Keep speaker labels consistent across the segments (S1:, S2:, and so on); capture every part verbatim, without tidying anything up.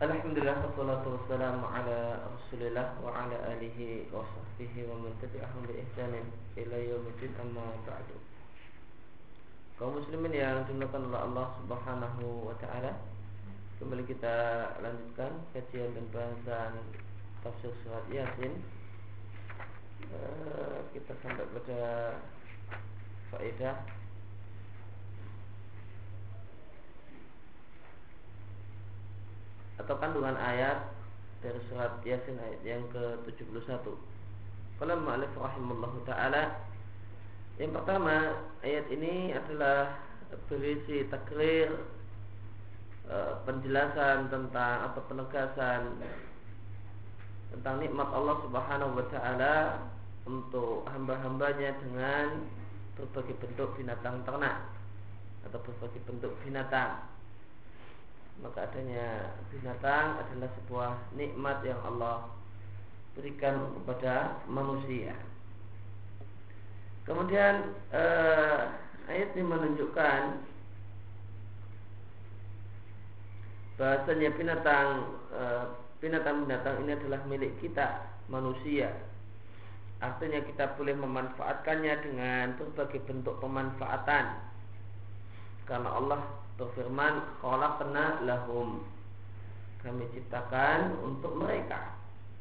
S1: Alhamdulillah wassalatu wassalamu ala Rasulillah wa ala alihi wa sahbihi wa man tabi'ahum bi ihsanin ila yaumil amma ba'du. Kaum muslimin yang dimuliakan oleh Allah Subhanahu wa taala, kembali kita lanjutkan kajian dan bahasan tafsir surat Yasin. Uh, kita sampai pada faedah atau kandungan ayat dari surat Yasin ayat yang ke tujuh puluh satu. Qala al-mu'allif rahimallahu taala, yang pertama, ayat ini adalah berisi takrir, e, penjelasan tentang atau penegasan tentang nikmat Allah Subhanahu wa taala untuk hamba-hambanya dengan berbagai bentuk binatang ternak atau berbagai bentuk binatang. Maka adanya binatang adalah sebuah nikmat yang Allah berikan kepada manusia. Kemudian eh, ayat ini menunjukkan bahasanya binatang eh, binatang-binatang ini adalah milik kita manusia. Artinya kita boleh memanfaatkannya dengan berbagai bentuk pemanfaatan, karena Allah berfirman, khalaqna lahum, kami ciptakan untuk mereka.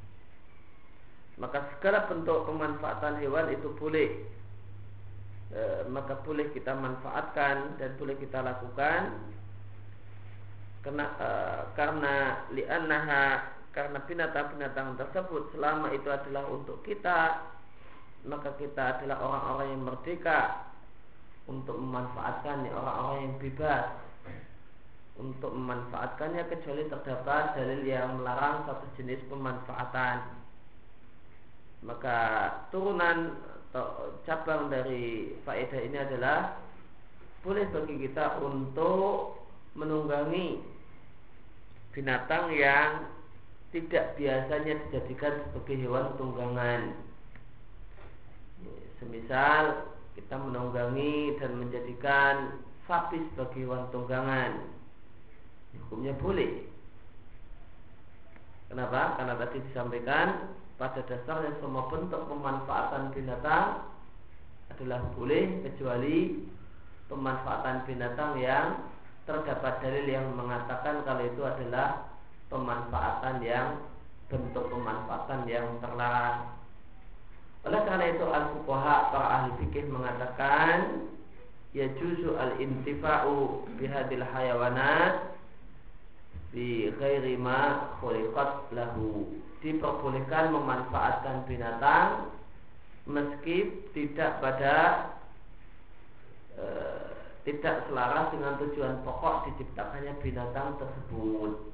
S1: Maka segala bentuk pemanfaatan hewan itu boleh, e, maka boleh kita manfaatkan dan boleh kita lakukan, karena e, karena li'annaha, karena binatang-binatang tersebut selama itu adalah untuk kita, maka kita adalah orang-orang yang merdeka untuk memanfaatkannya, orang-orang yang bebas untuk memanfaatkannya, kecuali terdapat dalil yang melarang satu jenis pemanfaatan. Maka turunan atau cabang dari faedah ini adalah boleh bagi kita untuk menunggangi binatang yang tidak biasanya dijadikan sebagai hewan tunggangan. Semisal kita menunggangi dan menjadikan sapi sebagai hewan tunggangan, hukumnya boleh. Kenapa? Karena tadi disampaikan pada dasarnya semua bentuk pemanfaatan binatang adalah boleh, kecuali pemanfaatan binatang yang terdapat dalil yang mengatakan kalau itu adalah pemanfaatan yang bentuk pemanfaatan yang terlarang. Oleh karena itu al-fuqaha, para ahli fikih mengatakan yajuzu al-intifa'u bihadil hayawanat bi ghairi ma khuliqat lahu, diperbolehkan memanfaatkan binatang meski tidak pada e, tidak selaras dengan tujuan pokok diciptakannya binatang tersebut.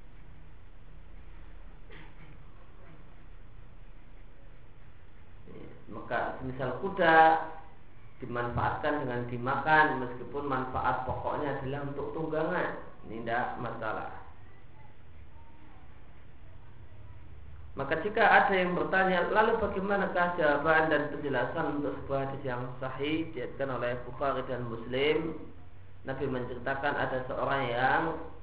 S1: Maka semisal kuda dimanfaatkan dengan dimakan meskipun manfaat pokoknya adalah untuk tunggangan, ini tidak masalah. Maka jika ada yang bertanya, lalu bagaimanakah jawaban dan penjelasan untuk sebuah hadis yang sahih diriwayatkan oleh Bukhari dan Muslim? Nabi menceritakan ada seorang yang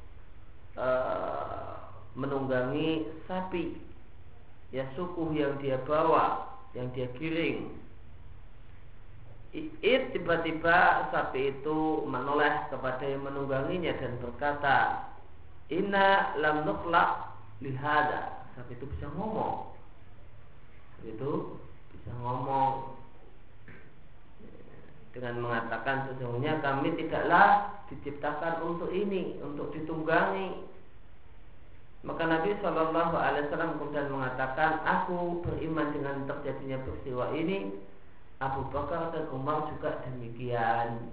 S1: uh, menunggangi sapi, ya suku yang dia bawa, yang dia giring. It tiba-tiba sapi itu menoleh kepada yang menungganginya dan berkata, inna lam nukhlaq lihada. Sapi itu bisa ngomong, sapi itu bisa ngomong dengan mengatakan, sesungguhnya kami tidaklah diciptakan untuk ini, untuk ditunggangi. Maka Nabi shallallahu alaihi wasallam kemudian mengatakan, aku beriman dengan terjadinya peristiwa ini. Abu Bakar dan Umar juga demikian.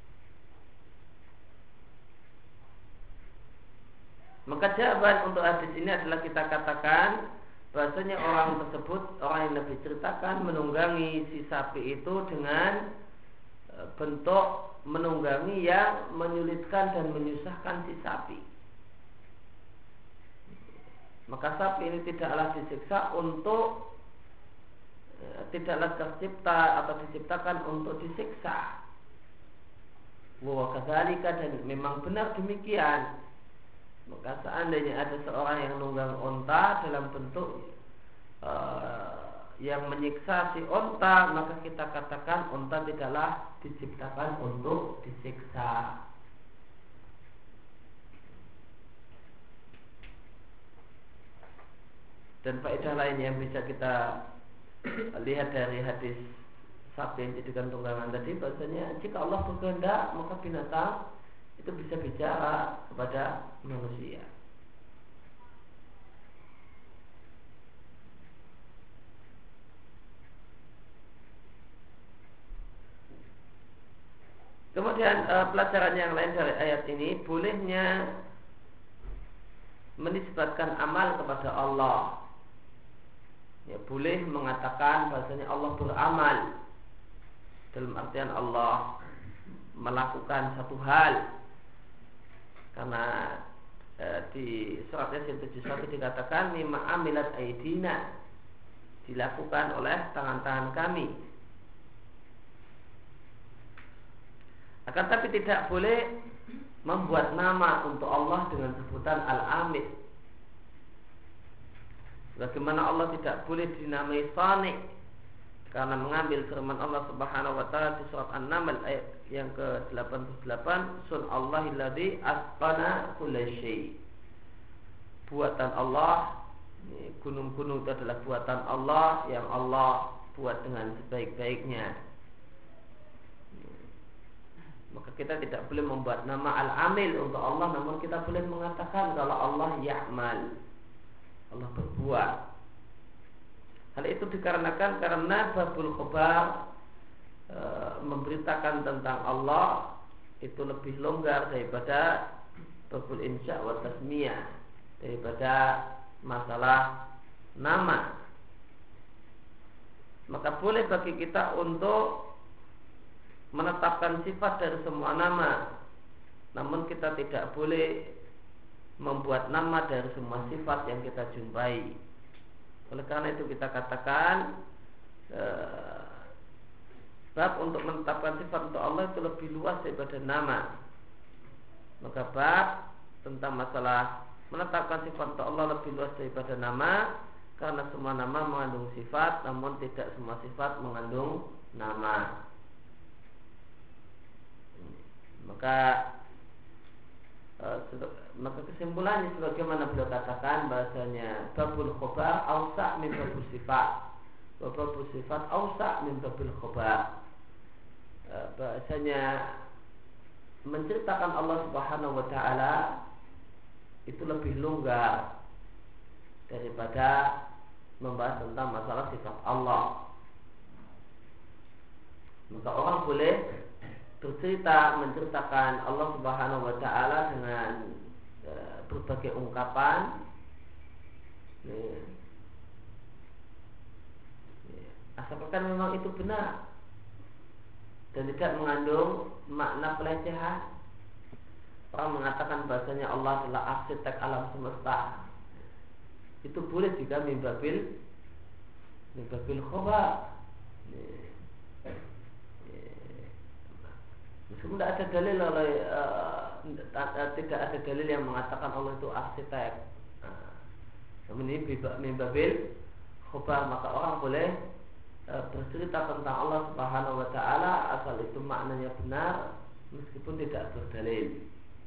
S1: Maka jawaban untuk hadis ini adalah kita katakan bahasanya orang tersebut, orang yang Nabi ceritakan, menunggangi si sapi itu dengan bentuk menunggangi yang menyulitkan dan menyusahkan si sapi. Maka sapi ini tidaklah disiksa untuk tidaklah tercipta atau diciptakan untuk disiksa. Wa kadzalika, dan memang benar demikian. Maka seandainya ada seorang yang nunggang onta dalam bentuk uh, yang menyiksa si onta, maka kita katakan onta tidaklah diciptakan untuk disiksa. Dan faedah lain yang bisa kita lihat dari hadis sapi yang dijadikan tunggangan tadi, bahasanya jika Allah berkehendak maka binatang itu bisa bicara kepada manusia. Kemudian uh, pelajaran yang lain dari ayat ini, bolehnya menisbatkan amal kepada Allah. Ya, boleh mengatakan bahasanya Allah beramal, dalam artian Allah melakukan satu hal. Karena e, di surat Yasin tujuh puluh satu dikatakan mimma amilat aidina, dilakukan oleh tangan-tangan kami. Akan tapi tidak boleh membuat nama untuk Allah dengan sebutan Al-Amil. Bagaimana Allah tidak boleh dinamai Sani, karena mengambil firman Allah Subhanahu wa taala di surat An-Naml ayat yang ke delapan puluh delapan, sun Allahilladzi asqana kullasyai. Buatan Allah, gunung-gunung itu adalah buatan Allah yang Allah buat dengan sebaik-baiknya. Maka kita tidak boleh membuat nama Al-Amil untuk Allah, namun kita boleh mengatakan kalau Allah Ya'mal, Allah berbuat. Hal itu dikarenakan karena babul khobar e, memberitakan tentang Allah itu lebih longgar daripada babul insya wa tasmiyah, daripada masalah nama. Maka boleh bagi kita untuk menetapkan sifat dari semua nama, namun kita tidak boleh membuat nama dari semua sifat yang kita jumpai. Oleh karena itu kita katakan eh, bab untuk menetapkan sifat untuk Allah itu lebih luas daripada nama. Maka bab tentang masalah menetapkan sifat untuk Allah lebih luas daripada nama, karena semua nama mengandung sifat, namun tidak semua sifat mengandung nama. Maka maka kesimpulannya sebagaimana beliau katakan bahasanya babul khobar ausa min babul sifat, babul sifat ausa min babul khobar. Bahasanya menceritakan Allah Subhanahu wa taala itu lebih longgar daripada membahas tentang masalah sifat Allah. Maka orang boleh bercerita menceritakan Allah Subhanahu wa taala dengan e, berbagai ungkapan, e, e, asalkan memang itu benar dan tidak mengandung makna pelecehan. Orang mengatakan bahasanya Allah adalah arsitek alam semesta, itu boleh jika mimbabil mimbabil khobar. E, Meskipun tidak ada dalil oleh uh, tidak ada dalil yang mengatakan Allah itu arsitek. Nah, namun ini mimbabil khobar, maka orang boleh uh, bercerita tentang Allah Subhanahu wa taala asal itu maknanya benar meskipun tidak berdalil.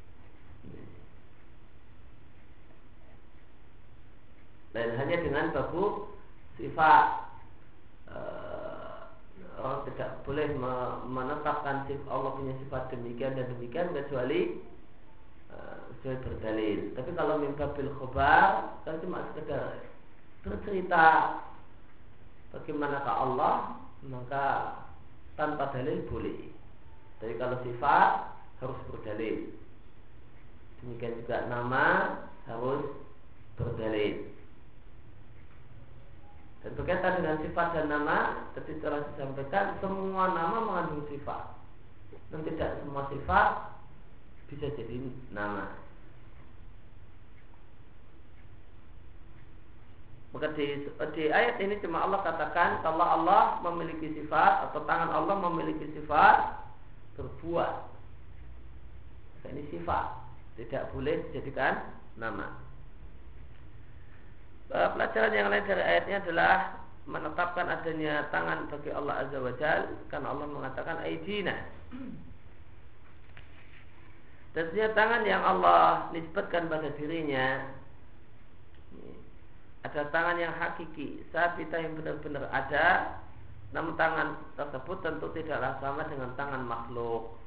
S1: Dan hanya dengan babu sifat uh, orang tidak boleh menetapkan Allah punya sifat demikian dan demikian kecuali uh, kecuali berdalil. Tapi kalau mimbabil khobar, kalau cuma sekedar bercerita bagaimanakah Allah, maka tanpa dalil boleh. Tapi kalau sifat harus berdalil. Demikian juga nama harus berdalil. Dan berkaitan dengan sifat dan nama, tadi telah disampaikan semua nama mengandung sifat, dan tidak semua sifat bisa jadi nama. Maka di, di ayat ini cuma Allah katakan kalau Allah memiliki sifat atau tangan Allah memiliki sifat berbuat. Maka ini sifat, tidak boleh dijadikan nama. Pelajaran yang lain dari ayatnya adalah menetapkan adanya tangan bagi Allah Azza wa Jalla, karena Allah mengatakan aidina. Dan setiap tangan yang Allah nisbatkan pada dirinya ada tangan yang hakiki, sabita yang benar-benar ada. Namun tangan tersebut tentu tidaklah sama dengan tangan makhluk,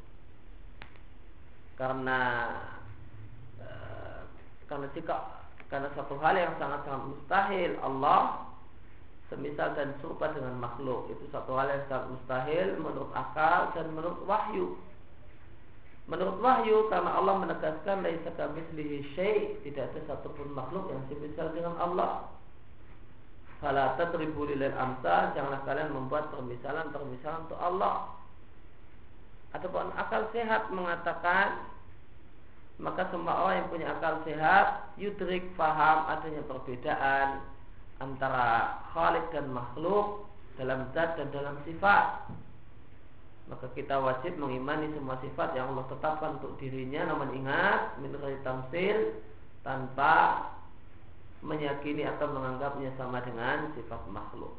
S1: karena e, karena jika karena satu hal yang sangat-sangat mustahil, Allah semisal dan serupa dengan makhluk, itu satu hal yang sangat mustahil menurut akal dan menurut wahyu. Menurut wahyu, karena Allah menegaskan laisa kamitslihi syai', tidak ada satupun makhluk yang semisal dengan Allah. Fala tadribu lil amsal, janganlah kalian membuat permisalan-permisalan untuk Allah. Adapun akal sehat mengatakan, maka semua orang yang punya akal sehat yudrik, faham adanya perbedaan antara khalik dan makhluk dalam zat dan dalam sifat. Maka kita wajib mengimani semua sifat yang Allah tetapkan untuk dirinya, namun ingat, min ghairi tamtsil, tanpa meyakini atau menganggapnya sama dengan sifat makhluk.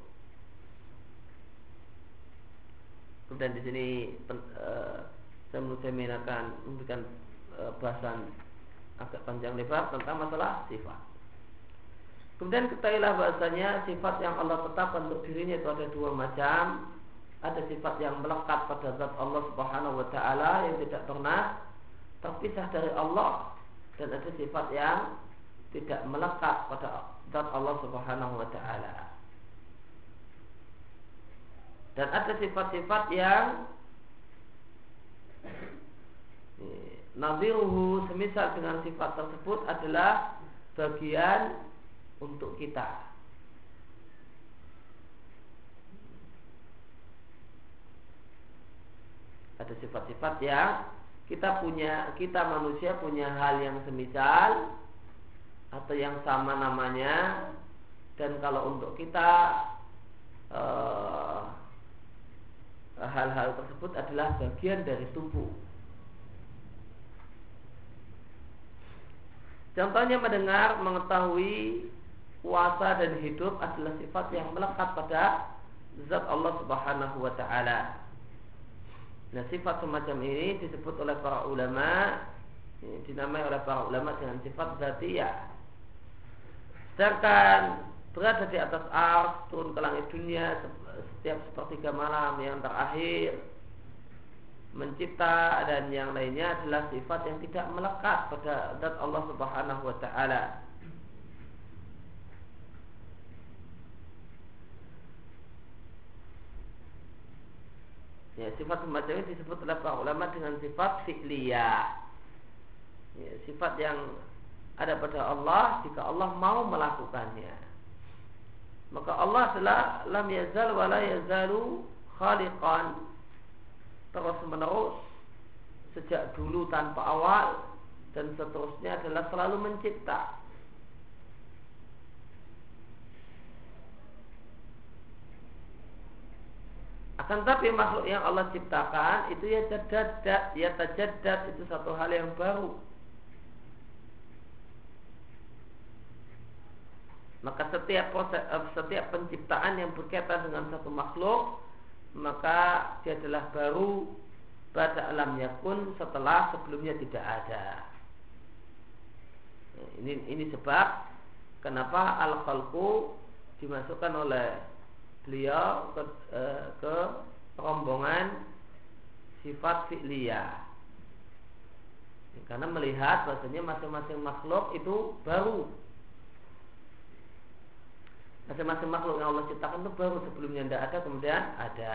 S1: Kemudian di sini uh, saya Utsaimin akan memberikan uh, bahasan agak panjang lebar tentang masalah sifat. Kemudian ketahuilah bahasanya sifat yang Allah tetapkan untuk dirinya itu ada dua macam. Ada sifat yang melekat pada zat Allah Subhanahu wa taala yang tidak pernah terpisah dari Allah, dan ada sifat yang tidak melekat pada zat Allah Subhanahu wa taala. Dan ada sifat-sifat yang nadhiruhu, semisal dengan sifat tersebut adalah bagian untuk kita. Ada sifat-sifat yang kita punya, kita manusia punya hal yang semisal atau yang sama namanya, dan kalau untuk kita eh, hal-hal tersebut adalah bagian dari tubuh. Contohnya mendengar, mengetahui, puasa dan hidup adalah sifat yang melekat pada zat Allah Subhanahu wa taala. Nah, sifat semacam ini disebut oleh para ulama, dinamai oleh para ulama dengan sifat dzatiyah. Sedangkan berada di atas ars, turun ke langit dunia setiap sepertiga malam yang terakhir, mencipta dan yang lainnya adalah sifat yang tidak melekat pada zat Allah Subhanahu wa taala. Ya, sifat semacam ini disebut oleh para ulama dengan sifat fi'liyah. Ya, sifat yang ada pada Allah jika Allah mau melakukannya. Maka Allah adalah lam yazal wa la yazalu khaliqan, terus menerus, sejak dulu tanpa awal, dan seterusnya adalah selalu mencipta. Akan tapi makhluk yang Allah ciptakan itu ya tajaddad, ya tajaddad, itu satu hal yang baru. Maka setiap proses, setiap penciptaan yang berkaitan dengan satu makhluk, maka dia adalah baru pada alam yakun, setelah sebelumnya tidak ada. Ini ini sebab kenapa al-khalqu dimasukkan oleh beliau ke, eh, ke rombongan sifat fi'liyah, karena melihat bahasanya masing-masing makhluk itu baru. Masing-masing makhluk yang Allah ciptakan itu baru, sebelumnya tidak ada, kemudian ada.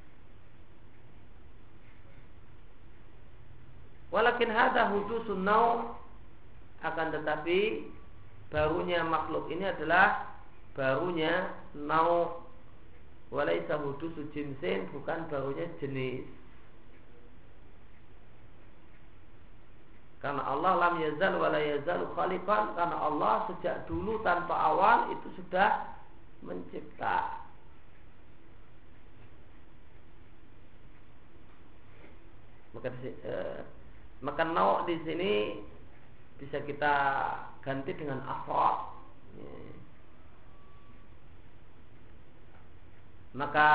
S1: Walakin hadza hudusun naw, akan tetapi barunya makhluk ini adalah barunya naw, walaisa hudusu jinsin, bukan barunya jenis. Karena Allah lam yazal wa la yazalu khaliqan, karena Allah sejak dulu tanpa awal itu sudah mencipta. Maka eh, maka naw di sini bisa kita ganti dengan afrad. Maka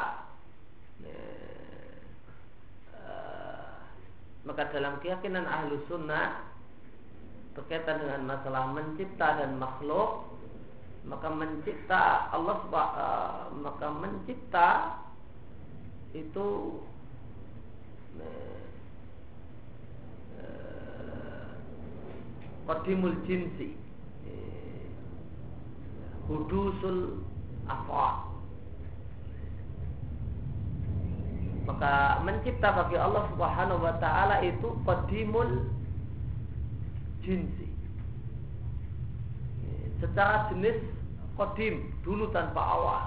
S1: maka dalam keyakinan ahlu sunnah berkaitan dengan masalah mencipta dan makhluk, maka mencipta Allah uh, maka mencipta itu qadimul jinsi, hudusul af'al. Maka mencipta bagi Allah Subhanahu wa taala itu qadimul jinsi, secara jenis qadim, dulu tanpa awal.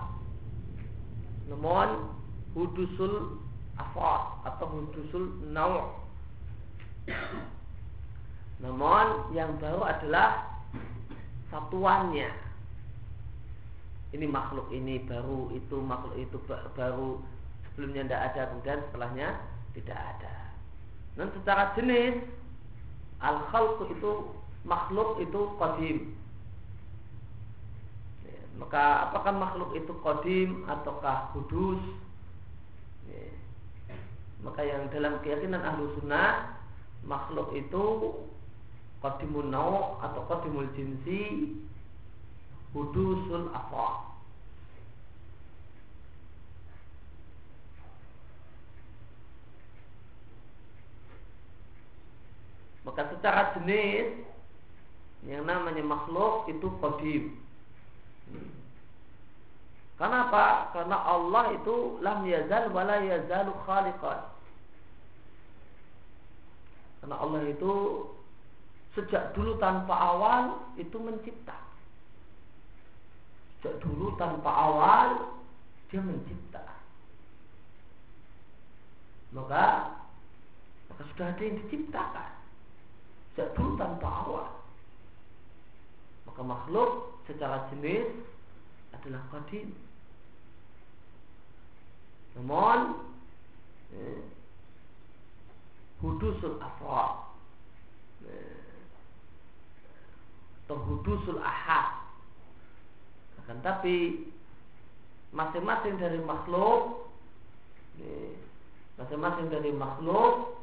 S1: Namun hudusul af'al atau hudusul naw', namun yang baru adalah satuannya. Ini makhluk ini baru, itu makhluk itu baru, sebelumnya tidak ada, kemudian setelahnya tidak ada. Dan secara jenis al-khalq itu makhluk itu qadim. Ya, maka apakah makhluk itu qadim ataukah hudus? Ya, maka yang dalam keyakinan ahlu sunnah, makhluk itu qadimun naw' atau qadimul jinsi, hudusul af'al. Maka secara jenis yang namanya makhluk itu qadim. Karena apa? Karena Allah itu lam yazal wa la yazalu khaliqan. Karena Allah itu sejak dulu tanpa awal itu mencipta. Sejak dulu tanpa awal dia mencipta. Maka maka sudah ada yang diciptakan sejak dulu tanpa awal. Maka makhluk secara jenis adalah qadim. Namun eh, hudusul af'al eh, atau hudusul ahad, akan tapi masing-masing dari makhluk eh, masing-masing dari makhluk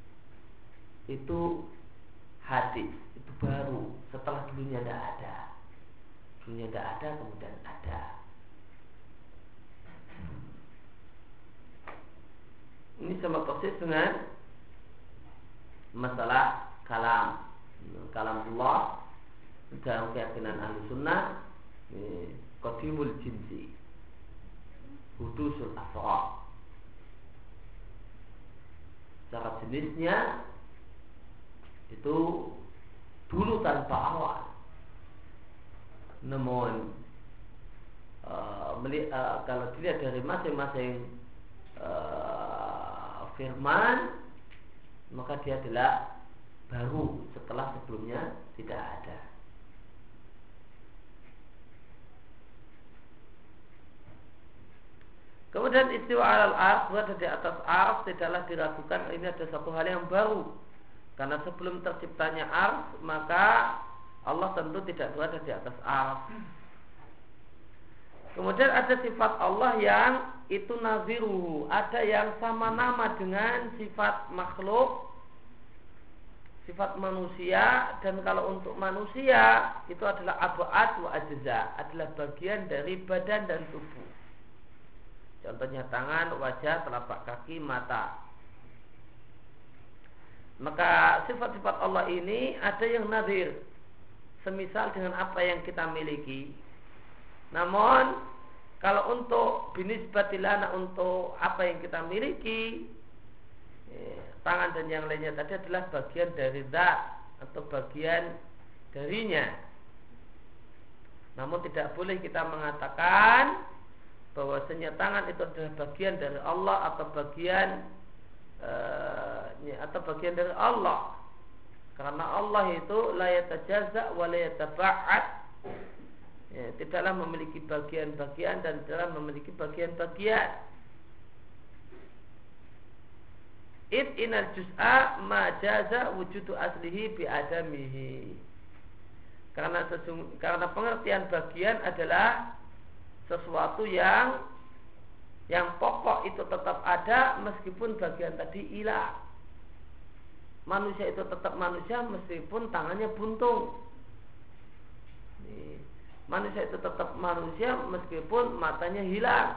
S1: itu hadis, itu baru, setelah dulunya tidak ada. Dulunya tidak ada, kemudian ada. Ini sama persis dengan masalah kalam. Kalam Allah dalam keyakinan ahli sunnah qadimul jinsi, hudusul af'al. Secara jenisnya itu dulu tanpa awal. Namun uh, meli, uh, kalau dilihat dari masing-masing uh, firman, maka dia adalah baru setelah sebelumnya tidak ada. Kemudian istiwa alal ars, berada di atas ars, tidaklah diragukan ini ada satu hal yang baru. Karena sebelum terciptanya ars, maka Allah tentu tidak berada di atas ars. Kemudian ada sifat Allah yang itu naziruhu, ada yang sama nama dengan sifat makhluk, sifat manusia. Dan kalau untuk manusia itu adalah ab'ad wa ajza, adalah bagian dari badan dan tubuh. Contohnya tangan, wajah, telapak kaki, mata. Maka sifat-sifat Allah ini ada yang nazir, semisal dengan apa yang kita miliki. Namun kalau untuk binisbatilana, untuk apa yang kita miliki, eh, tangan dan yang lainnya tadi adalah bagian dari zat atau bagian darinya. Namun tidak boleh kita mengatakan bahwasanya tangan itu adalah bagian dari Allah atau bagian uh, atau bagian dari Allah, karena Allah itu la yatajazza wa la yataba'ad, ya, tidaklah memiliki bagian-bagian dan tidaklah memiliki bagian-bagian. Id inal juz'a ma jaza wujudu aslihi bi adamihi. Karena sejum, karena pengertian bagian adalah sesuatu yang yang pokok itu tetap ada meskipun bagian tadi hilang. Manusia itu tetap manusia meskipun tangannya buntung. Manusia itu tetap manusia meskipun matanya hilang.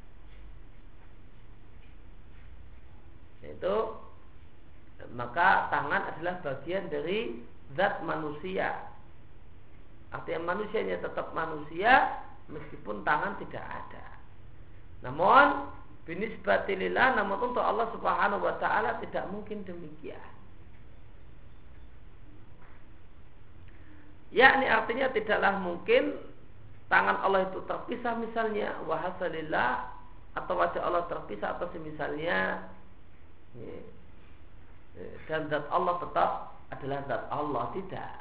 S1: Itu maka tangan adalah bagian dari zat manusia. Artinya manusianya tetap manusia meskipun tangan tidak ada. Namun binisbati lillah, namun untuk Allah Subhanahu wa taala tidak mungkin demikian. Yakni artinya tidaklah mungkin tangan Allah itu terpisah misalnya wahasalillah, atau wajah Allah terpisah atau semisalnya, dan zat Allah tetap adalah zat Allah, tidak.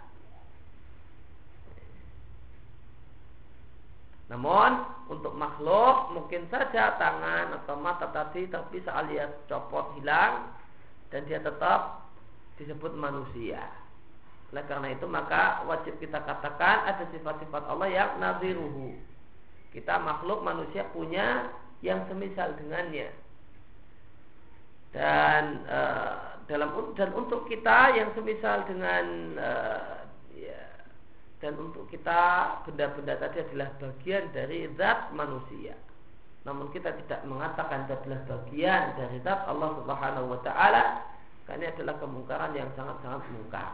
S1: Namun untuk makhluk mungkin saja tangan atau mata tadi terpisah alias copot, hilang, dan dia tetap disebut manusia. Oleh karena itu maka wajib kita katakan ada sifat-sifat Allah yang naziruhu. Kita makhluk manusia punya yang semisal dengannya. Dan uh, dalam dan untuk kita yang semisal dengan uh, ya, dan untuk kita benda-benda tadi adalah bagian dari zat manusia. Namun kita tidak mengatakan itu adalah bagian dari zat Allah Subhanahu wa taala, karena ini adalah kemungkaran yang sangat-sangat mungkar.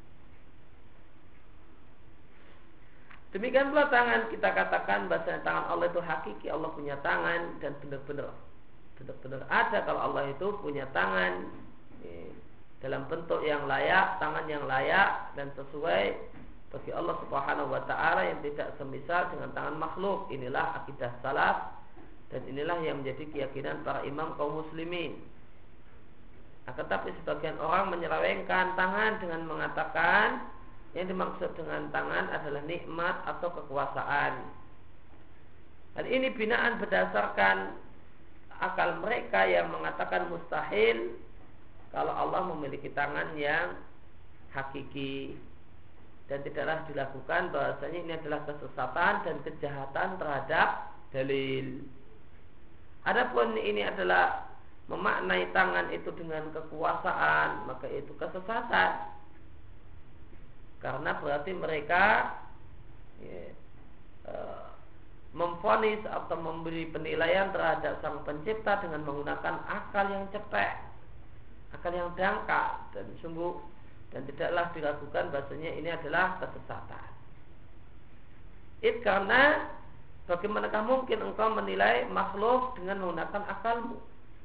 S1: Demikian pula tangan, kita katakan bahwa tangan Allah itu hakiki, Allah punya tangan dan benar-benar benar-benar ada kalau Allah itu punya tangan dalam bentuk yang layak, tangan yang layak dan sesuai bagi Allah Subhanahu wa taala yang tidak semisal dengan tangan makhluk. Inilah akidah salaf dan inilah yang menjadi keyakinan para imam kaum muslimin. Akan tetapi sebagian orang menyelewengkan tangan dengan mengatakan yang dimaksud dengan tangan adalah nikmat atau kekuasaan. Dan ini binaan berdasarkan akal mereka yang mengatakan mustahil kalau Allah memiliki tangan yang hakiki. Dan tidaklah dilakukan, bahasanya ini adalah kesesatan dan kejahatan terhadap dalil. Adapun ini adalah memaknai tangan itu dengan kekuasaan, maka itu kesesatan. Karena berarti mereka ya, e, memvonis atau memberi penilaian terhadap sang pencipta dengan menggunakan akal yang cetek, akal yang dangkal, dan sungguh dan tidaklah diragukan bahasanya ini adalah kesesatan. Itu karena bagaimanakah mungkin engkau menilai makhluk dengan menggunakan akalmu?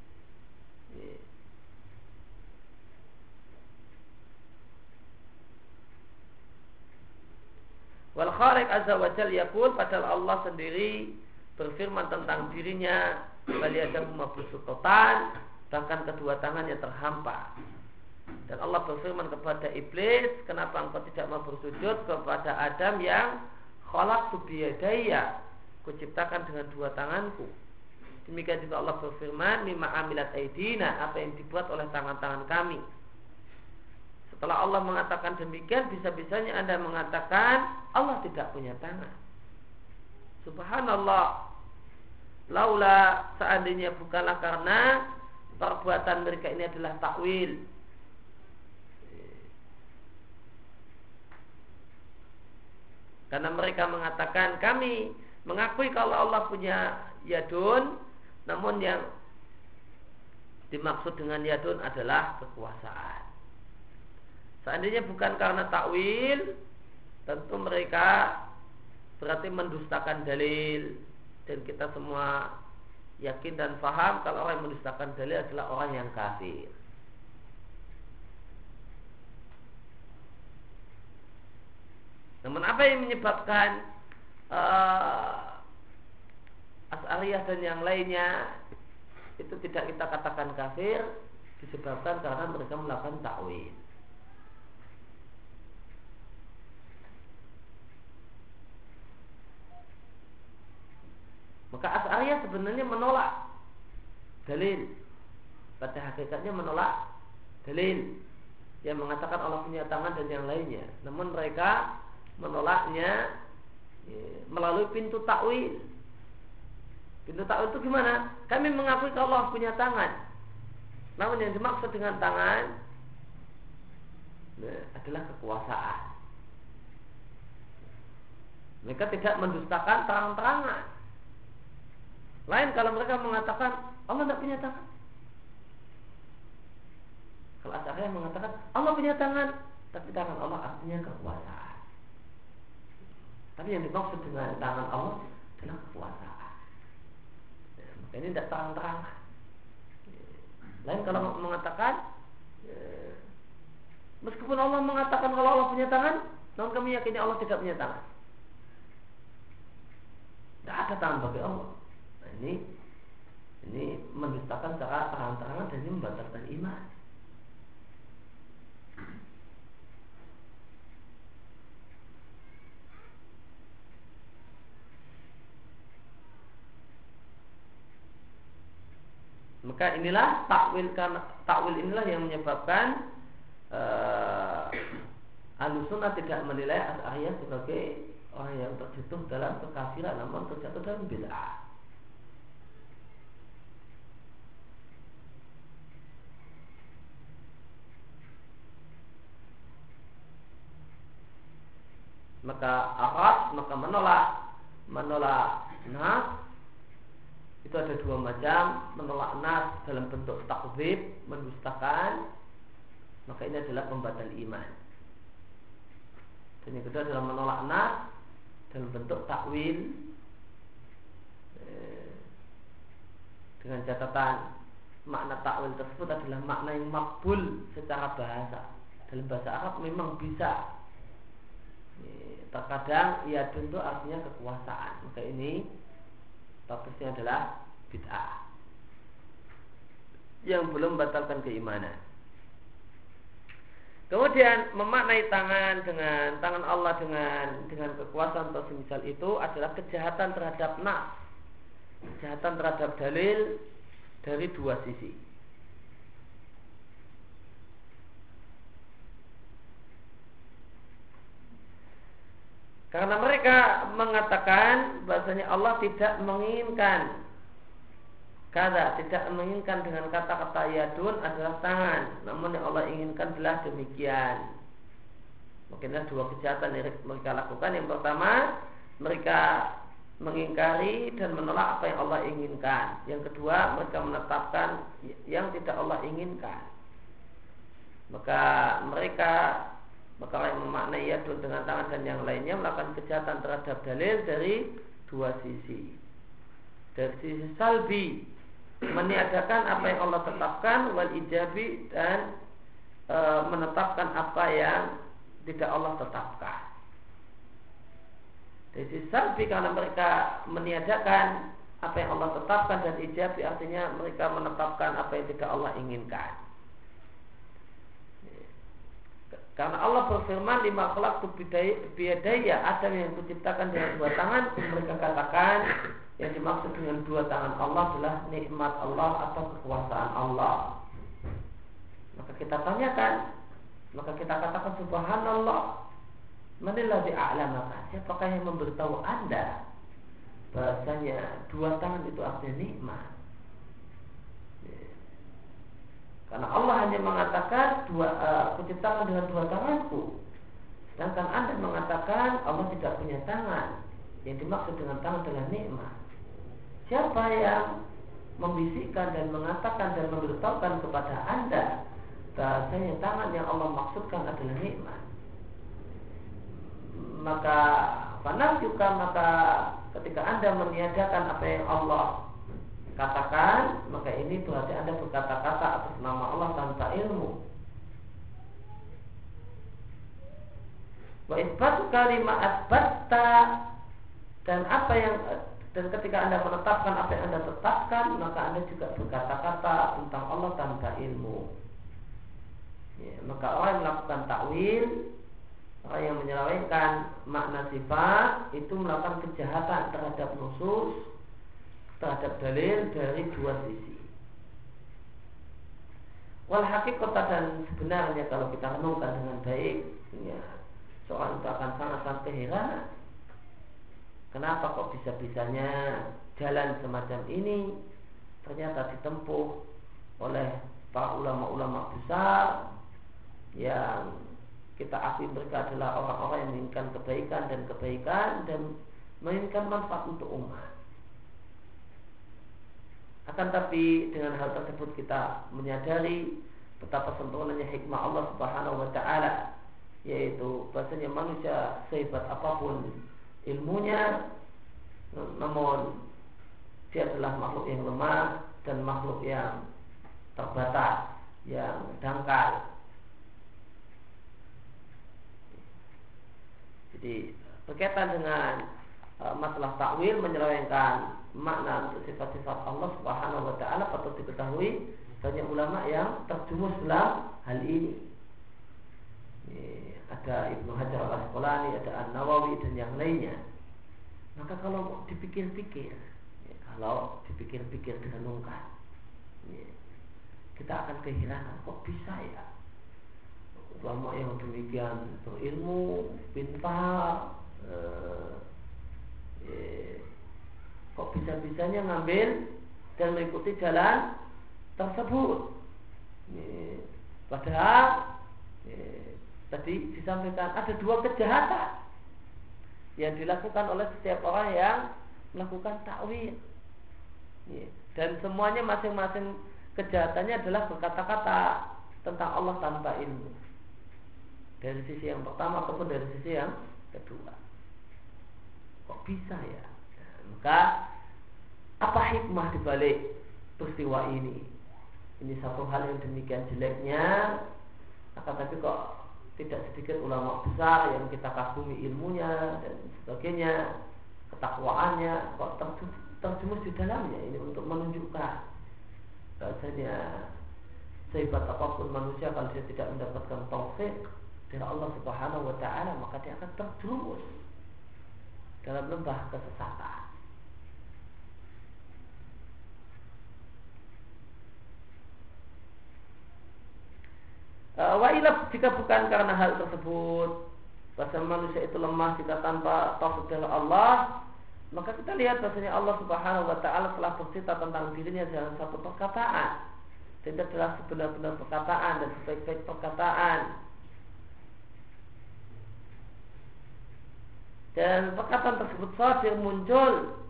S1: Wal khaliq azza wa jalla yaqul, padahal Allah sendiri berfirman tentang dirinya, baliyadahu mabsuutatan, bahkan kedua tangannya terhampar. Dan Allah berfirman kepada iblis, kenapa engkau tidak mau bersujud kepada Adam yang khalaqtu biyadayya, kuciptakan dengan dua tanganku. Demikian juga Allah berfirman, mimma amilat aidina, apa yang dibuat oleh tangan-tangan kami. Setelah Allah mengatakan demikian, bisa-bisanya Anda mengatakan Allah tidak punya tangan. Subhanallah, laula, seandainya bukanlah karena perbuatan mereka ini adalah takwil. Karena mereka mengatakan kami mengakui kalau Allah punya yadun, namun yang dimaksud dengan yadun adalah kekuasaan. Seandainya bukan karena takwil, tentu mereka berarti mendustakan dalil. Dan kita semua yakin dan paham kalau orang yang mendustakan dalil adalah orang yang kafir. Namun apa yang menyebabkan uh, Asy'ariyah dan yang lainnya itu tidak kita katakan kafir, disebabkan karena mereka melakukan takwil. Maka Asy'ariyah sebenarnya menolak dalil, pada hakikatnya menolak dalil yang mengatakan Allah punya tangan dan yang lainnya. Namun mereka menolaknya melalui pintu takwil. Pintu takwil itu gimana? Kami mengakui kalau Allah punya tangan, namun yang dimaksud dengan tangan adalah kekuasaan. Mereka tidak mendustakan terang-terangan. Lain kalau mereka mengatakan Allah tidak punya tangan. Kalau Asy'ariyah mengatakan Allah punya tangan, tapi tangan Allah artinya kekuasaan. Tapi yang dimaksud dengan tangan Allah adalah kekuasaan. Ya, maka ini tidak terang-terangan. Lain kalau mengatakan ya, meskipun Allah mengatakan kalau Allah punya tangan, namun kami yakinnya Allah tidak punya tangan. Tidak ada tangan bagi Allah. Nah, ini ini mendustakan secara terang-terangan dan ini membatalkan iman. Maka inilah takwil, karena takwil inilah yang menyebabkan uh, Ahlussunnah tidak menilai Asy'ariyah sebagai orang yang terjatuh dalam kekafiran, namun terjatuh dalam bid'ah. Maka arad, maka menolak menolak nas itu ada dua macam. Menolak nas dalam bentuk takdzib, mendustakan, maka ini adalah pembatal iman. Dan yang kedua adalah menolak nas dalam bentuk takwil, eh, dengan catatan makna takwil tersebut adalah makna yang makbul secara bahasa. Dalam bahasa Arab memang bisa. Eh, terkadang iyadun itu artinya kekuasaan. Maka ini statusnya adalah bid'ah yang belum membatalkan keimanan. Kemudian memaknai tangan dengan tangan Allah dengan dengan kekuasaan atau semisal itu adalah kejahatan terhadap nas, kejahatan terhadap dalil dari dua sisi. Karena mereka mengatakan bahasanya Allah tidak menginginkan kata, tidak menginginkan dengan kata-kata yadun adalah tangan, namun yang Allah inginkan adalah demikian. Mungkin ada dua kejahatan yang mereka lakukan. Yang pertama, mereka mengingkari dan menolak apa yang Allah inginkan. Yang kedua, mereka menetapkan yang tidak Allah inginkan. Maka mereka Maka yang memaknai yadun dengan tangan dan yang lainnya melakukan kejahatan terhadap dalil dari dua sisi. Dari sisi salbi, meniadakan apa yang Allah tetapkan, wal ijabi, dan e, menetapkan apa yang tidak Allah tetapkan. Dari sisi salbi, karena mereka meniadakan apa yang Allah tetapkan, dan ijabi artinya mereka menetapkan apa yang tidak Allah inginkan. Karena Allah berfirman, lima khalaqtu biyadaya, Adam yang kuciptakan dengan dua tangan. Mereka katakan yang dimaksud dengan dua tangan Allah adalah nikmat Allah atau kekuasaan Allah. Maka kita tanyakan, maka kita katakan subhanallah, manillah bi'a'lamaka, siapakah yang memberitahu anda bahasanya dua tangan itu artinya nikmat? Karena Allah hanya mengatakan dua, uh, kuciptakan dengan dua tanganku. Sedangkan anda mengatakan Allah tidak punya tangan. Yang dimaksud dengan tangan adalah nikmat. Siapa yang membisikkan dan mengatakan dan memberitahukan kepada anda bahasanya tangan yang Allah maksudkan adalah nikmat? Maka panas juga, maka ketika anda meniadakan apa yang Allah katakan, maka ini berarti anda berkata-kata atas nama Allah tanpa ilmu. Wa isbatu kalimat asbatta, dan apa yang dan ketika anda menetapkan apa yang anda tetapkan, maka anda juga berkata-kata tentang Allah tanpa ilmu. Ya, maka orang yang melakukan takwil, orang yang menyelewengkan makna sifat, itu melakukan kejahatan terhadap nusus, terhadap dalil dari dua sisi. Wal haqiqatan, dan sebenarnya kalau kita renungkan dengan baik, ya, seorang itu akan sangat-sangat keheranan. Kenapa kok bisa-bisanya jalan semacam ini ternyata ditempuh oleh para ulama-ulama besar yang kita akui mereka adalah orang-orang yang menginginkan kebaikan dan kebaikan dan menginginkan manfaat untuk umat. Akan tapi dengan hal tersebut kita menyadari betapa sempurnanya hikmah Allah Subhanahu wa taala, yaitu bahasanya manusia sehebat apapun ilmunya, namun dia adalah makhluk yang lemah dan makhluk yang terbatas, yang dangkal. Jadi berkaitan dengan uh, masalah takwil, menyelewengkan makna untuk sifat-sifat Allah Subhanahu wa taala, patut diketahui banyak ulama yang terjumus dalam hal ini. Ini ada Ibnu Hajar Al-Asqalani, ada An-Nawawi dan yang lainnya. Maka kalau dipikir-pikir, ya, kalau dipikir-pikir direnungkan, ya, kita akan kehilangan, kok bisa ya ulama yang demikian berilmu, pintar, eh, eh, kok bisa-bisanya ngambil dan mengikuti jalan tersebut. Eh, padahal eh, tadi disampaikan ada dua kejahatan yang dilakukan oleh setiap orang yang melakukan takwil, eh, dan semuanya masing-masing kejahatannya adalah berkata-kata tentang Allah tanpa ilmu, dari sisi yang pertama ataupun dari sisi yang kedua. Kok bisa ya? Nah, maka apa hikmah dibalik peristiwa ini? Ini satu hal yang demikian jeleknya, akan tapi kok tidak sedikit ulama besar yang kita kagumi ilmunya dan sebagainya, ketakwaannya, kok terjumus di dalamnya. Ini untuk menunjukkan bahasanya sehebat apapun manusia, kalau dia tidak mendapatkan taufik dari Allah Subhanahu wa taala, maka dia akan terjerumus dalam lembah kesesatan. Wa ila, jika bukan karena hal tersebut, bahasa manusia itu lemah jika tanpa taufik dari Allah, maka kita lihat bahasanya Allah Subhanahu wa taala telah bercerita tentang dirinya dalam satu perkataan. Itu adalah sebenar-benar perkataan dan sebaik-baik perkataan. Dan perkataan tersebut sadir muncul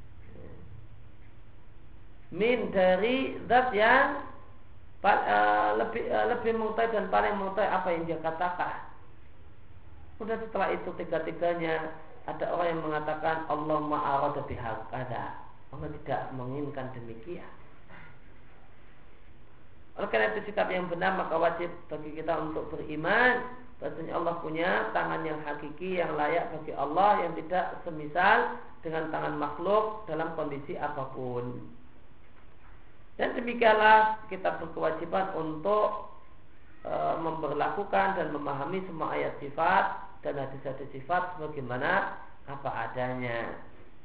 S1: min dari zat yang uh, lebih uh, lebih mengetahui dan paling mengetahui apa yang dia katakan. Kemudian setelah itu tiga-tiganya ada orang yang mengatakan Allah ma'arada bihaqada, Allah tidak menginginkan demikian. Oleh karena itu sikap yang benar, maka wajib bagi kita untuk beriman bahwasanya Allah punya tangan yang hakiki, yang layak bagi Allah, yang tidak semisal dengan tangan makhluk dalam kondisi apapun. Dan demikianlah kita berkewajiban untuk e, memberlakukan dan memahami semua ayat sifat dan hadis-hadis sifat sebagaimana apa adanya.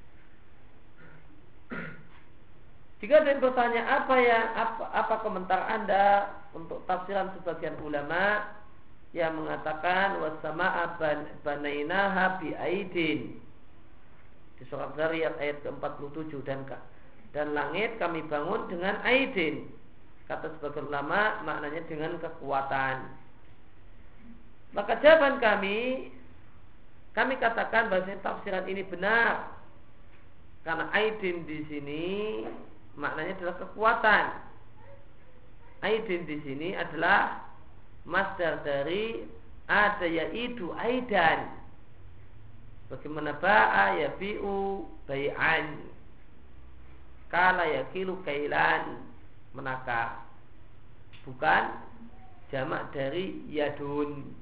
S1: Jika ada yang bertanya apa yang apa, apa komentar Anda untuk tafsiran sebagian ulama yang mengatakan wasama'a banainaha bi aidin di surat Zariyat ayat ke empat puluh tujuh, dan dan langit kami bangun dengan aidin, kata sebagian ulama maknanya dengan kekuatan. Maka jawaban kami kami katakan bahwa tafsiran ini benar, karena aidin di sini maknanya adalah kekuatan. Aidin di sini adalah masdar dari ada yaidu aidan, bagaimana ba'a yabi'u bai'an, kala yakilu kailan, menakar, bukan jamak dari yadun.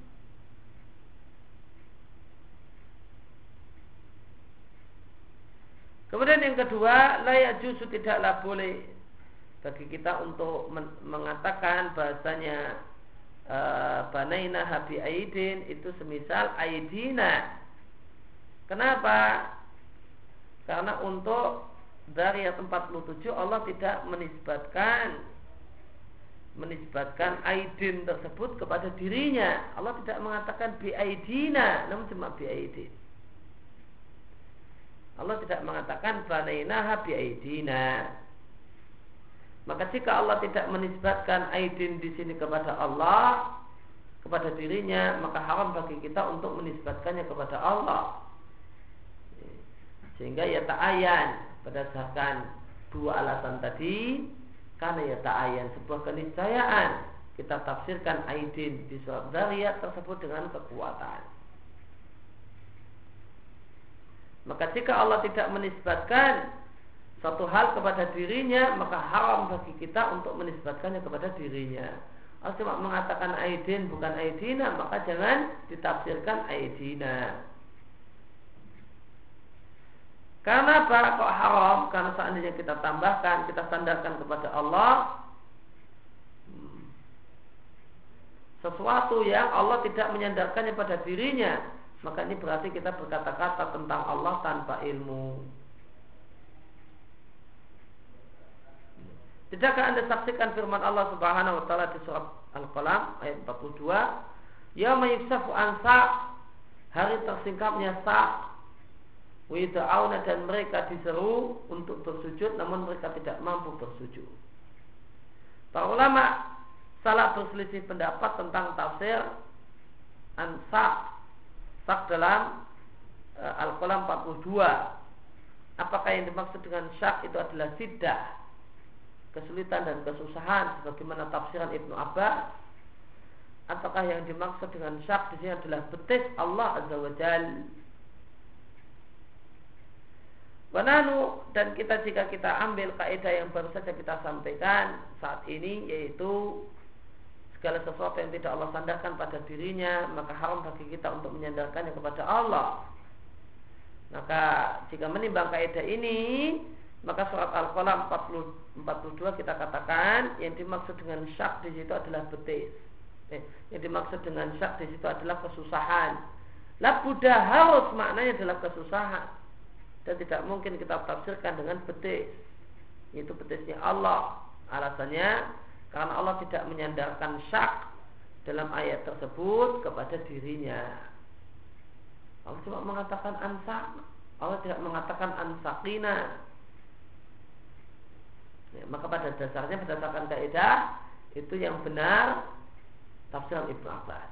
S1: Kemudian yang kedua, la yajuzu, tidaklah boleh bagi kita untuk men- mengatakan bahasanya Uh, banaina habi aidin itu semisal aidina. Kenapa? Karena untuk dari ayat empat puluh tujuh Allah tidak menisbatkan menisbatkan aidin tersebut kepada dirinya. Allah tidak mengatakan bi aidina, namun cuma bi aidin. Allah tidak mengatakan banainaha bi aidina. Maka jika Allah tidak menisbatkan aidin di sini kepada Allah, kepada dirinya, maka haram bagi kita untuk menisbatkannya kepada Allah. Sehingga ya ta'ayan berdasarkan dua alasan tadi, karena ya ta'ayan sebuah keniscayaan, kita tafsirkan aidin di surat Dzariyat tersebut dengan kekuatan. Maka jika Allah tidak menisbatkan satu hal kepada dirinya, maka haram bagi kita untuk menisbatkannya kepada dirinya. Allah cuma mengatakan aidin bukan aidina, maka jangan ditafsirkan aidina. Karena apa kok haram? Karena seandainya kita tambahkan, kita sandarkan kepada Allah sesuatu yang Allah tidak menyandarkannya pada dirinya, maka ini berarti kita berkata-kata tentang Allah tanpa ilmu. Tidakkah Anda saksikan firman Allah Subhanahu wa taala di surat Al-Qalam ayat empat puluh dua, yauma yukshafu an sa', hari tersingkapnya sa', wa yad'auna, dan mereka diseru untuk bersujud namun mereka tidak mampu bersujud. Para ulama salah berselisih pendapat tentang tafsir an sa', sa' dalam uh, Al-Qalam empat puluh dua. Apakah yang dimaksud dengan syak itu adalah sidah, kesulitan dan kesusahan sebagaimana tafsiran Ibnu Abbas, ataukah yang dimaksud dengan syak di sini adalah betis Allah Azza wa Jalla. Wananu, dan kita jika kita ambil kaidah yang baru saja kita sampaikan saat ini, yaitu segala sesuatu yang tidak Allah sandarkan pada dirinya, maka haram bagi kita untuk menyandarkannya kepada Allah. Maka jika menimbang kaidah ini, maka surat Al-Qalam empat puluh dua kita katakan yang dimaksud dengan syak di situ adalah betis. Eh, yang dimaksud dengan syak di situ adalah kesusahan. La Buddha harus maknanya adalah kesusahan, dan tidak mungkin kita tafsirkan dengan betis. Itu betisnya Allah. Alasannya karena Allah tidak menyandarkan syak dalam ayat tersebut kepada dirinya. Allah cuma mengatakan ansak. Allah tidak mengatakan ansakina. Ya, maka pada dasarnya berdasarkan kaidah itu yang benar tafsiran Ibnu Abbas.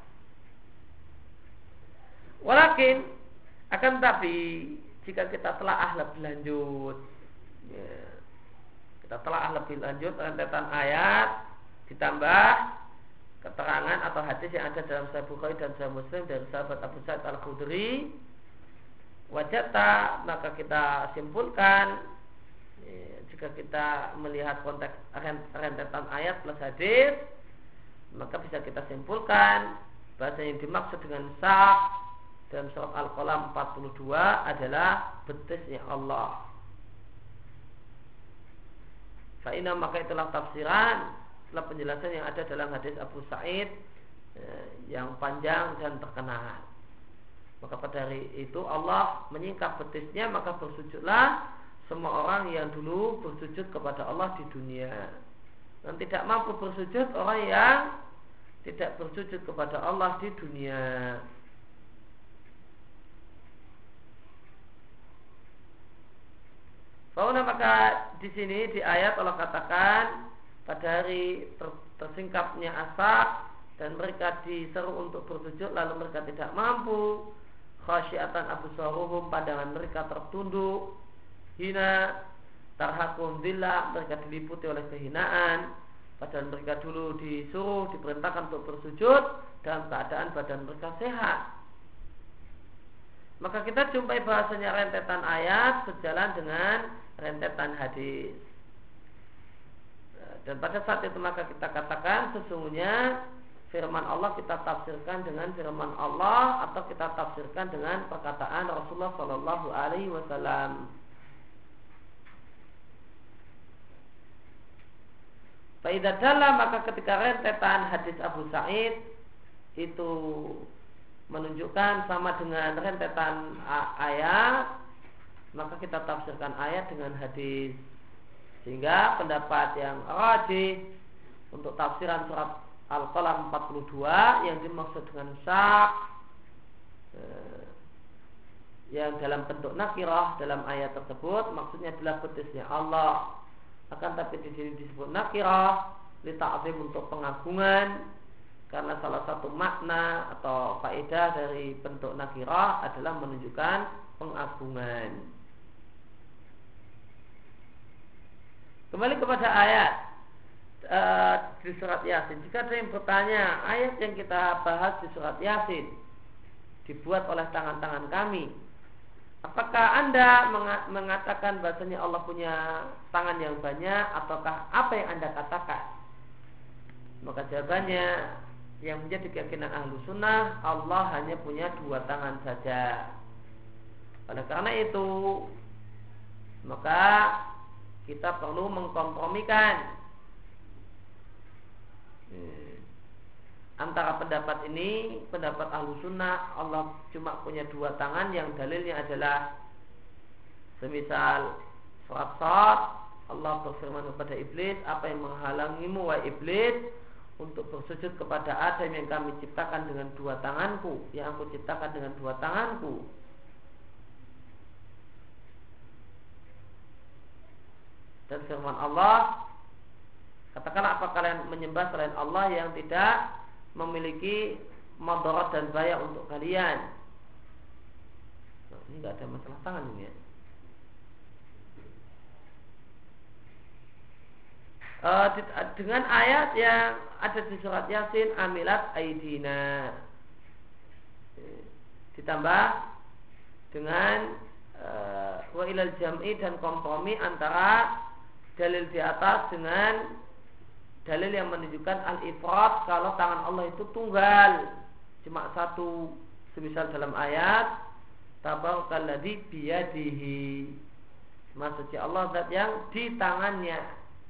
S1: Walakin akan tapi jika kita telah lebih lanjut, ya, kita telah lebih lanjut rentetan ayat ditambah keterangan atau hadis yang ada dalam Sahih Bukhari dan Sahih Muslim dari sahabat Abu Sa'id Al-Khudri, wajata, maka kita simpulkan, jika kita melihat konteks rentetan ayat plus hadis, maka bisa kita simpulkan bahasa yang dimaksud dengan syak dalam surat Al-Qalam empat puluh dua adalah betisnya Allah. Fa'inna, maka itulah tafsiran, itulah penjelasan yang ada dalam hadis Abu Sa'id yang panjang dan terkenal. Maka pada hari itu Allah menyingkap betisnya, maka bersujudlah semua orang yang dulu bersujud kepada Allah di dunia, dan tidak mampu bersujud orang yang tidak bersujud kepada Allah di dunia. Fauna, maka di sini di ayat Allah katakan pada hari ter- tersingkapnya asap dan mereka diseru untuk bersujud lalu mereka tidak mampu, khasyiatan absaruhum, pandangan mereka tertunduk, hina tarhakum dhillah, mereka diliputi oleh kehinaan, padahal mereka dulu disuruh, diperintahkan untuk bersujud dalam keadaan badan mereka sehat. Maka kita jumpai bahasanya rentetan ayat sejalan dengan rentetan hadis, dan pada saat itu maka kita katakan sesungguhnya firman Allah kita tafsirkan dengan firman Allah atau kita tafsirkan dengan perkataan Rasulullah Shallallahu Alaihi Wasallam. Faidah dalam, maka ketika rentetan hadis Abu Sa'id itu menunjukkan sama dengan rentetan ayat, maka kita tafsirkan ayat dengan hadis, sehingga pendapat yang rajih untuk tafsiran surat Al-Qalam empat puluh dua, yang dimaksud dengan syak eh, yang dalam bentuk nakirah dalam ayat tersebut maksudnya adalah betisnya Allah. Akan tapi di sini disebut nakirah li ta'zim, untuk pengagungan, karena salah satu makna atau faedah dari bentuk nakirah adalah menunjukkan pengagungan. Kembali kepada ayat uh, di surat Yasin. Jika ada yang bertanya, ayat yang kita bahas di surat Yasin dibuat oleh tangan-tangan kami, apakah Anda mengatakan bahasanya Allah punya tangan yang banyak, ataukah apa yang Anda katakan? Maka jawabannya, yang menjadi keyakinan ahlu sunnah, Allah hanya punya dua tangan saja. Oleh karena itu, maka kita perlu mengkompromikan antara pendapat ini, pendapat ahlu sunnah Allah cuma punya dua tangan, yang dalilnya adalah semisal surat Shad, Allah berfirman kepada iblis, apa yang menghalangimu wahai iblis untuk bersujud kepada Adam yang kami ciptakan dengan dua tanganku, yang aku ciptakan dengan dua tanganku. Dan firman Allah, katakanlah apa kalian menyembah selain Allah yang tidak memiliki madarat dan bahaya untuk kalian. Nah, ini tidak ada masalah tangan ini ya. Uh, dengan ayat yang ada di surat Yasin, amilat aidina, ditambah dengan uh, wa ilal jam'i, dan kompromi antara dalil di atas dengan dalil yang menunjukkan al-ifrad, kalau tangan Allah itu tunggal, cuma satu, semisal dalam ayat tabarakalladzi biyadihi, maksudnya Allah zat yang di tangannya.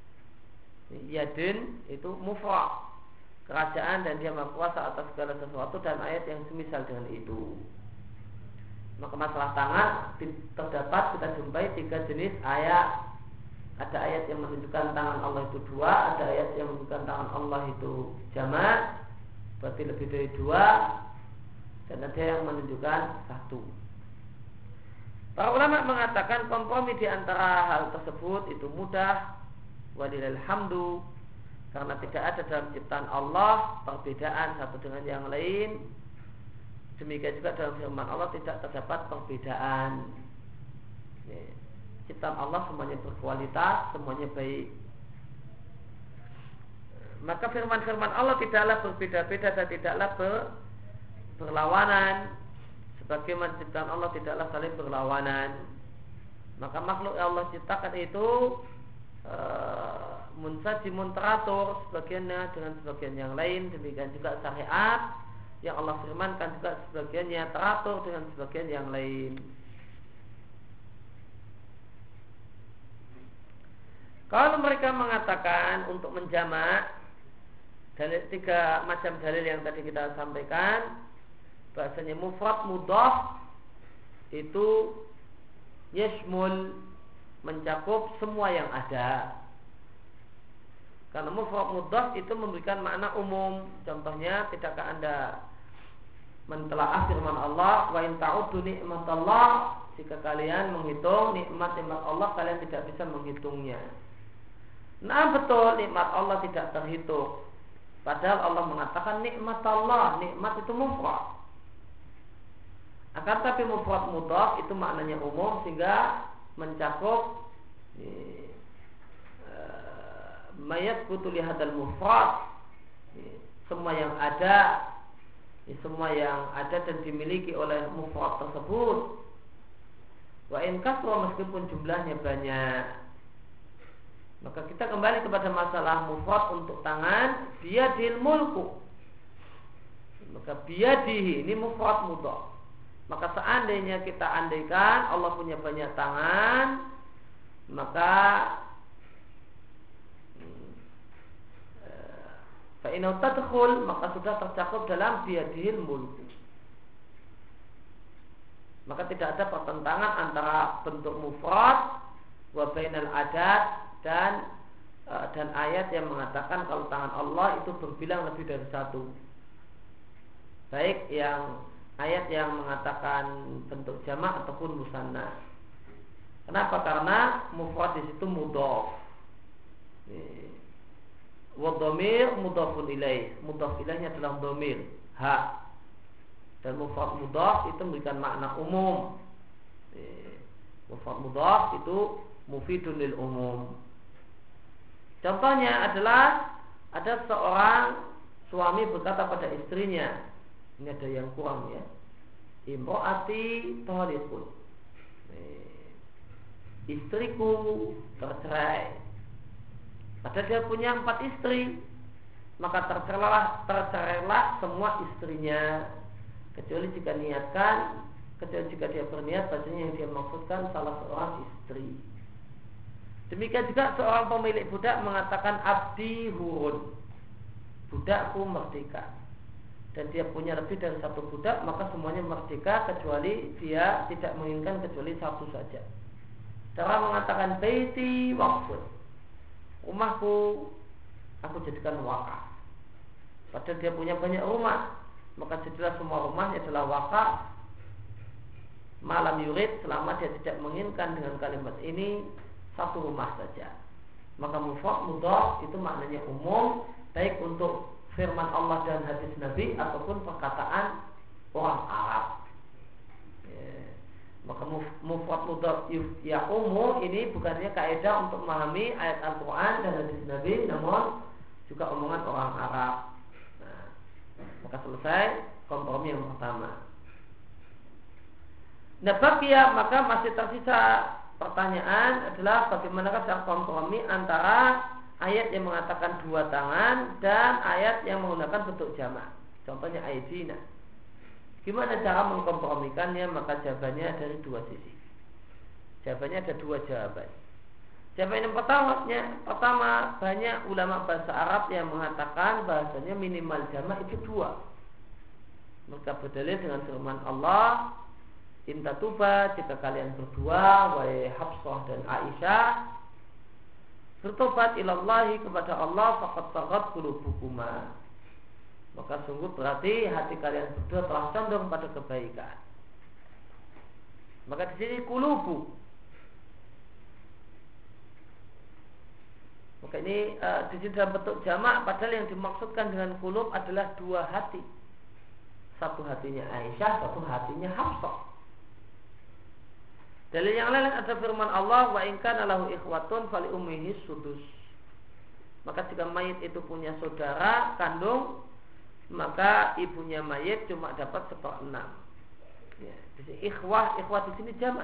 S1: Yadin itu mufrad, kerajaan, dan dia maha kuasa atas segala sesuatu, dan ayat yang semisal dengan itu. Maka masalah tangan terdapat, kita jumpai tiga jenis ayat. Ada ayat yang menunjukkan tangan Allah itu dua, ada ayat yang menunjukkan tangan Allah itu jamak, berarti lebih dari dua, dan ada yang menunjukkan satu. Para ulama mengatakan kompromi di antara hal tersebut itu mudah, walillahil hamdu, karena tidak ada dalam ciptaan Allah perbedaan satu dengan yang lain. Demikian juga dalam firman Allah tidak terdapat perbedaan. Ciptaan Allah semuanya berkualitas, semuanya baik. Maka firman-firman Allah tidaklah berbeda-beda dan tidaklah ber, berlawanan, sebagaimana ciptaan Allah tidaklah saling berlawanan. Maka makhluk yang Allah ciptakan itu e, munsajimun, teratur sebagiannya dengan sebagian yang lain. Demikian juga syariat yang Allah firmankan juga sebagiannya teratur dengan sebagian yang lain. Kalau mereka mengatakan untuk menjamak dalil, tiga macam dalil yang tadi kita sampaikan, bahasanya mufrad mudhaf itu yashmul, mencakup semua yang ada. Karena mufrad mudhaf itu memberikan makna umum. Contohnya, tidakkah Anda mentelaah firman Allah, wa in ta'uddu nikmatallah, jika kalian menghitung nikmat-nikmat Allah, kalian tidak bisa menghitungnya. Nah, betul, nikmat Allah tidak terhitung. Padahal Allah mengatakan nikmat Allah, nikmat itu mufrad. Akan tapi mufrad mudhaf itu maknanya umum, sehingga mencakup mayat butuh lihadal mufrad, semua yang ada, semua yang ada dan dimiliki oleh mufrad tersebut. Wa in kasra, meskipun jumlahnya banyak. Maka kita kembali kepada masalah mufrad untuk tangan, biyadil mulku. Maka biyadihi ini mufrad mudhaf. Maka seandainya kita andaikan Allah punya banyak tangan, maka fa inau tadkhul, maka sudah tercakup dalam biyadihil mulku. Maka tidak ada pertentangan antara bentuk mufrad wa bainal adat dan dan ayat yang mengatakan kalau tangan Allah itu berbilang lebih dari satu. Baik yang ayat yang mengatakan bentuk jamak ataupun musanna. Kenapa? Karena mufrad di situ mudhaf. Wa dhamir mudhafun ilaih. Mudhaf ilaihnya adalah dhamir ha. Dan mufrad mudhaf itu memberikan makna umum. Mufrad mudhaf itu mufidun lil umum. Contohnya adalah ada seorang suami berkata pada istrinya, ini ada yang kurang ya, imro'ati thalikun, istriku tercerai. Padahal dia punya empat istri, maka tercerailah tercerailah semua istrinya, kecuali jika niatkan, kecuali jika dia berniat bacanya yang dia maksudkan salah seorang istri. Demikian juga seorang pemilik budak mengatakan abdi hurun, budakku merdeka, dan dia punya lebih dari satu budak, maka semuanya merdeka kecuali dia tidak menginginkan kecuali satu saja. Cara mengatakan baiti waqfun, rumahku aku jadikan wakaf. Padahal dia punya banyak rumah, maka jadilah semua rumahnya adalah wakaf. Malam yurid, selama dia tidak menginginkan dengan kalimat ini satu rumah saja. Maka mufrad mudhaf itu maknanya umum, baik untuk firman Allah dan hadis Nabi ataupun perkataan orang Arab. Ya. Maka mufrad mudhaf ya umum ini bukannya kaidah untuk memahami ayat Al-Quran dan hadis Nabi, namun juga omongan orang Arab. Nah, maka selesai kompromi yang pertama. Nah, bakia maka masih tersisa pertanyaan adalah bagaimanakah cara kompromi antara ayat yang mengatakan dua tangan dan ayat yang menggunakan bentuk jamak. Contohnya aidina. Gimana cara mengkompromikannya? Maka jawabannya dari dua sisi. Jawabannya ada dua jawaban. Jawaban yang pertama, pertama banyak ulama bahasa Arab yang mengatakan bahasanya minimal jamak itu dua. Mereka berdalil dengan firman Allah, intatuba, jika kalian berdua, wahai Hafsah dan Aisyah, bertobat ilallahi kepada Allah, faqad sagat qulubukuma, maka sungguh berarti hati kalian berdua telah condong pada kebaikan. Maka di sini qulubu, maka ini uh, di sini dalam bentuk jamak, padahal yang dimaksudkan dengan qulub adalah dua hati. Satu hatinya Aisyah, satu hatinya Hafsah. Dalil yang lain ada firman Allah, wa in kana lahu ikhwatun fali ummihi sudus. Maka jika mayit itu punya saudara kandung, maka ibunya mayit cuma dapat seperenam. Ya, di sini ikhwah, ikhwah di sini jamak.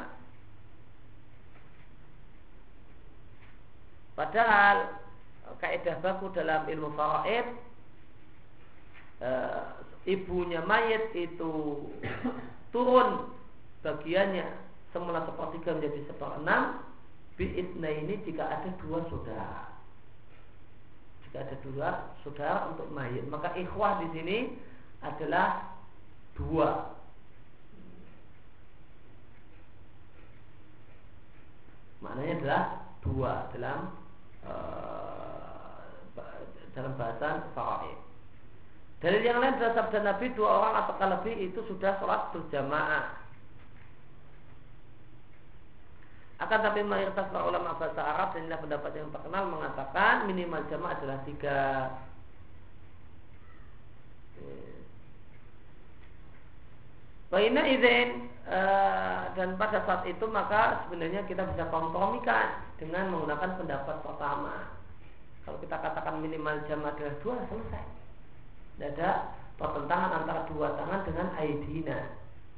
S1: Padahal kaidah baku dalam ilmu faraid, e, ibunya mayit itu turun bagiannya semula sepertiga menjadi seperenam bi'idna ini jika ada dua saudara. Jika ada dua saudara untuk mayit, maka ikhwah di sini adalah dua. Maknanya adalah dua dalam uh, dalam bahasan faraid. Dalil yang lain adalah sabda Nabi, dua orang atau lebih itu sudah sholat berjamaah. Akan tapi mayoritas para ulama bahasa Arab dan inilah pendapat yang terkenal mengatakan minimal jamaah adalah tiga. Baina izin uh, dan pada saat itu maka sebenarnya kita bisa kompromikan dengan menggunakan pendapat pertama. Kalau kita katakan minimal jamaah adalah dua, selesai. Tidak ada pertentangan antara dua tangan dengan aidina.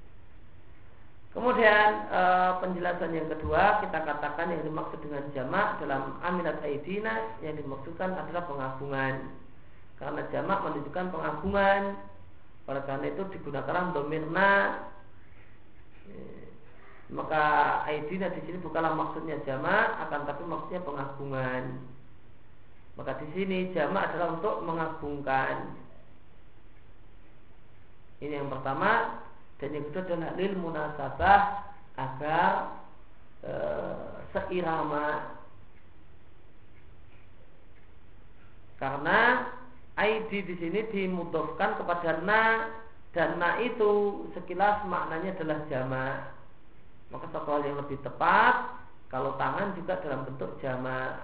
S1: Kemudian e, penjelasan yang kedua, kita katakan yang dimaksud dengan jamak dalam amilat aidina yang dimaksudkan adalah pengagungan. Karena jamak menunjukkan pengagungan, oleh karena itu digunakan domirna. E, maka aidina di sini bukanlah maksudnya jamak, akan tapi maksudnya pengagungan. Maka di sini jamak adalah untuk mengagungkan. Ini yang pertama. Dan yang kedua adalah lil munasabah, agar e, seirama Karena aidi di sini dimudofkan kepada na, dan na itu sekilas maknanya adalah jamak. Maka satu hal yang lebih tepat kalau tangan juga dalam bentuk jamak.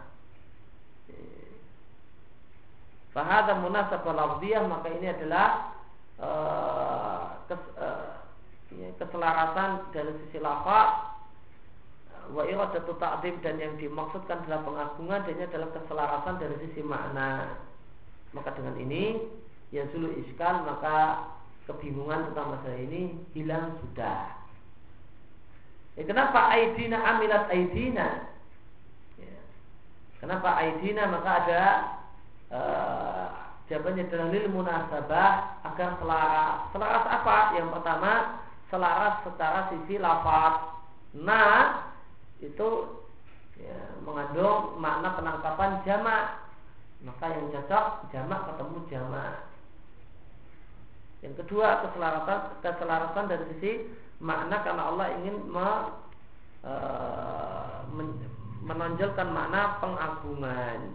S1: Fahadha munasabah lafziyah, maka ini adalah uh, kes, uh, keselarasan dari sisi lafaz. Wa iradatu ta'zim, dan yang dimaksudkan adalah pengagungan, dan ini adalah keselarasan dari sisi makna. Maka dengan ini ya sulu iskal, maka kebingungan tentang masalah ini hilang sudah. Ya, kenapa aidina amilat aidina? Ya. Kenapa aidina? Maka ada uh, jawabannya adalah lil munasabah, agar selaras. Selaras apa? Yang pertama, selaras secara sisi lafaz. Nah, itu ya, mengandung makna penangkapan jamak, maka yang cocok jamak ketemu jamak. Yang kedua, keselarasan keselarasan dari sisi makna, karena Allah ingin me, e, men, menonjolkan makna pengagungan.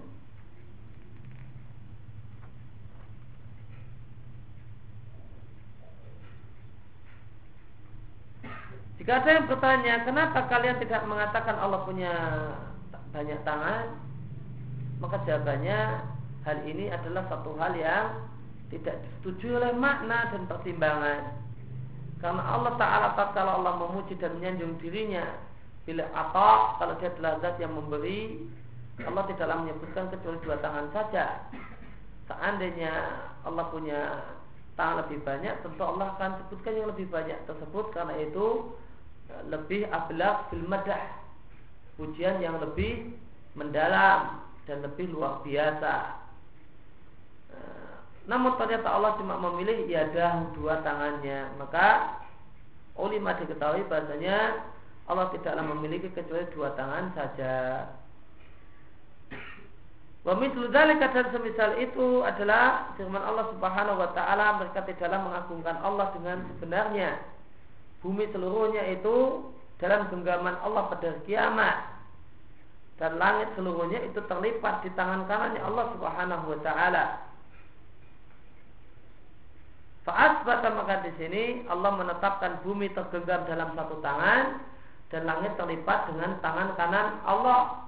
S1: Jika ada yang bertanya, kenapa kalian tidak mengatakan Allah punya banyak tangan? Maka jawabannya, hal ini adalah satu hal yang tidak disetujui oleh makna dan pertimbangan. Karena Allah Ta'ala tatkala Allah memuji dan menyanjung dirinya, bila ata, kalau dia adalah zat yang memberi, Allah tidaklah menyebutkan kecuali dua tangan saja. Seandainya Allah punya tangan lebih banyak, tentu Allah akan sebutkan yang lebih banyak tersebut, karena itu lebih ablaq fil madah, pujian yang lebih mendalam dan lebih luar biasa. Namun ternyata Allah cuma memilih yadah, dua tangannya, maka ulama diketahui bahasanya Allah tidaklah memiliki kecuali dua tangan saja. Wa mithlu dzalika, dan semisal itu adalah firman Allah Subhanahu wa taala, mereka tidaklah mengagungkan Allah dengan sebenarnya. Bumi seluruhnya itu dalam genggaman Allah pada kiamat, dan langit seluruhnya itu terlipat di tangan kanannya Allah Subhanahu wa taala. Fa'asbata, maka di sini Allah menetapkan bumi tergenggam dalam satu tangan dan langit terlipat dengan tangan kanan Allah,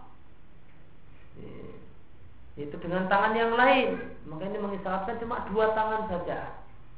S1: itu dengan tangan yang lain. Maka ini mengisyaratkan cuma dua tangan saja.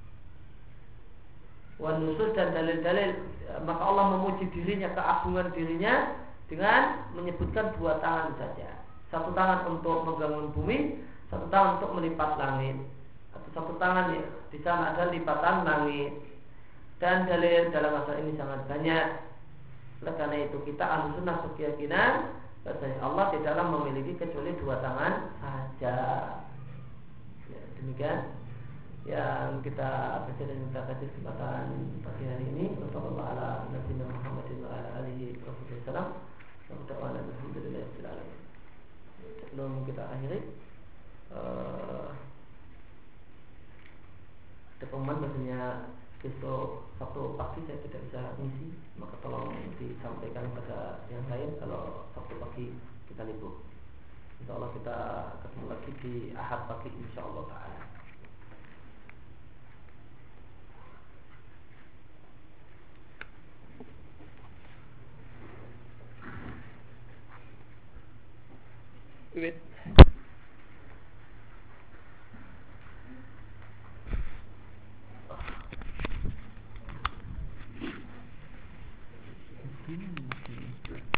S1: Wan nusus, dan dalil-dalil, maka Allah memuji dirinya, keagungan dirinya dengan menyebutkan dua tangan saja. Satu tangan untuk menggenggam bumi, satu tangan untuk melipat langit. Atau satu tangan, ya, di sana ada lipatan langit. Dan dalil dalam masalah ini sangat banyak. Oleh karena itu kita Ahlussunnah berkeyakinan bahwasanya Allah tidaklah memiliki kecuali dua tangan saja. Ya, demikian yang kita baca dan kita kaji kesempatan pagi hari ini. Wassallallahu ala nabiyina Muhammadin wa ala alihi wasallam. Alhamdulillahirabbil alamin. Sebelum kita akhiri, uh, ada pengumuman bahasanya besok Sabtu pagi saya tidak bisa ngisi, maka tolong disampaikan pada yang lain kalau Sabtu pagi kita libur. Insyaallah kita ketemu lagi di Ahad pagi insyaallah taala. Wait. Ini